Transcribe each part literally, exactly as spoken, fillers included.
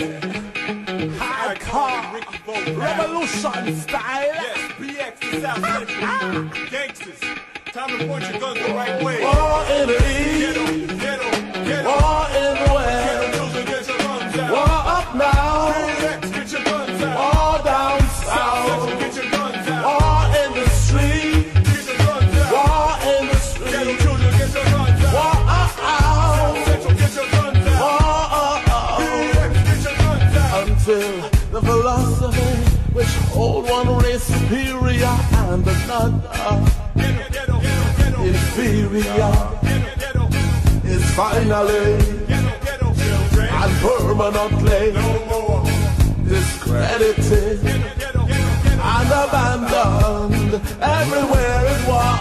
Hardcore, revolution style. Yes, B X to South Central. Gangsters, time to point your guns the right way. War in the east, Ghetto, ghetto, ghetto. war in the west. Ghetto children, get your guns out. War up now, B X, get your guns out. war down South south. Central, get your guns out. War in the street, Get your guns out. war in the Ghetto street. children, get your guns out. War up South out, Central, get your guns out. war up out. B X, get your guns out. Until the philosophy which hold one race superior and another Ghetto, ghetto, ghetto, ghetto. inferior Ghetto, ghetto, is finally ghetto, ghetto, children. and permanently No more. discredited Ghetto, ghetto, ghetto. and abandoned. Everywhere is war.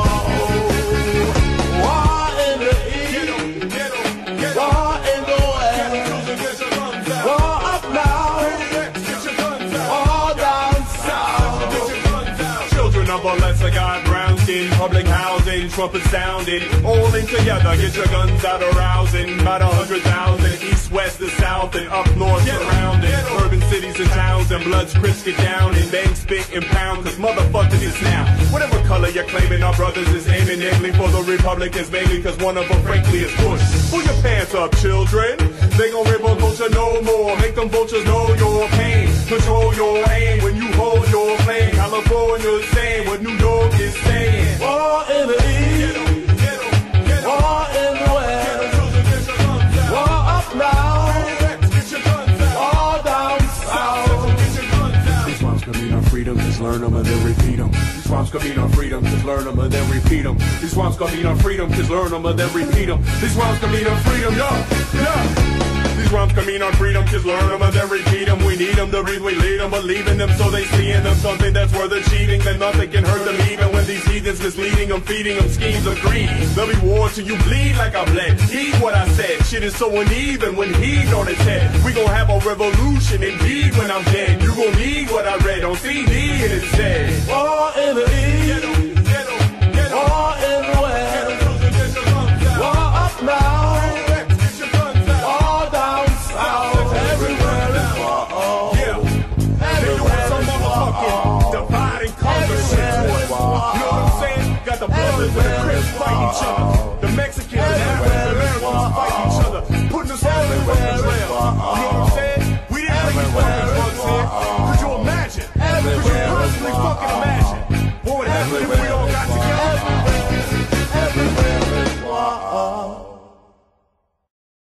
War in the east, Ghetto, ghetto, war in the west, children, get your guns out. war up now, Get your guns out. war down south. Get your guns out. Children of Alessa got brown skin, public housing, trumpet sounding, all in together. Get your guns out arousing. About a hundred thousand, east, west, the south, and up north surrounding. Urban cities and towns, and bloods crisp get down, and banks spit and pound, cause motherfuckers is now. Whatever color you're claiming, our brothers is aiming namely for the Republicans, mainly cause one of them frankly is Bush. Pull your pants up, children. They gon' rip on culture no more. Make them vultures know your pain. Control your aim when you hold your flame. California's saying what New York is saying. War in the east, Ghetto, ghetto, ghetto. war in the Ghetto west, children, get your guns out. war up now, Get your guns out. war down south. Get your guns out. These rhymes could mean our freedom, just learn them and then repeat them. These rhymes could mean our freedom, just learn them and then repeat them. These rhymes could mean our freedom, just learn them and then repeat them. These rhymes could mean our freedom, yeah, yeah. These rhymes could mean our freedom, just learn them and then repeat them. We need them to breathe, we lead them, believe in them so they see in them something that's worth achieving. Then nothing can hurt them even when these heathens misleading them, feeding them schemes of greed. There'll be war till you bleed like I bled. Heed what I said, shit is so uneven when he's on its head. We gon' have a revolution indeed when I'm dead. You gon' need what I read on C D and it said. War in the east, Ghetto, ghetto, ghetto. war in the Ghetto west, children, get your guns out. war up now, Get your guns out. war down south. Everywhere is war. Yeah. They doing some motherfucking divide and conquer shit to us. You know what I'm saying? Got the brothers and the Crips fighting each other.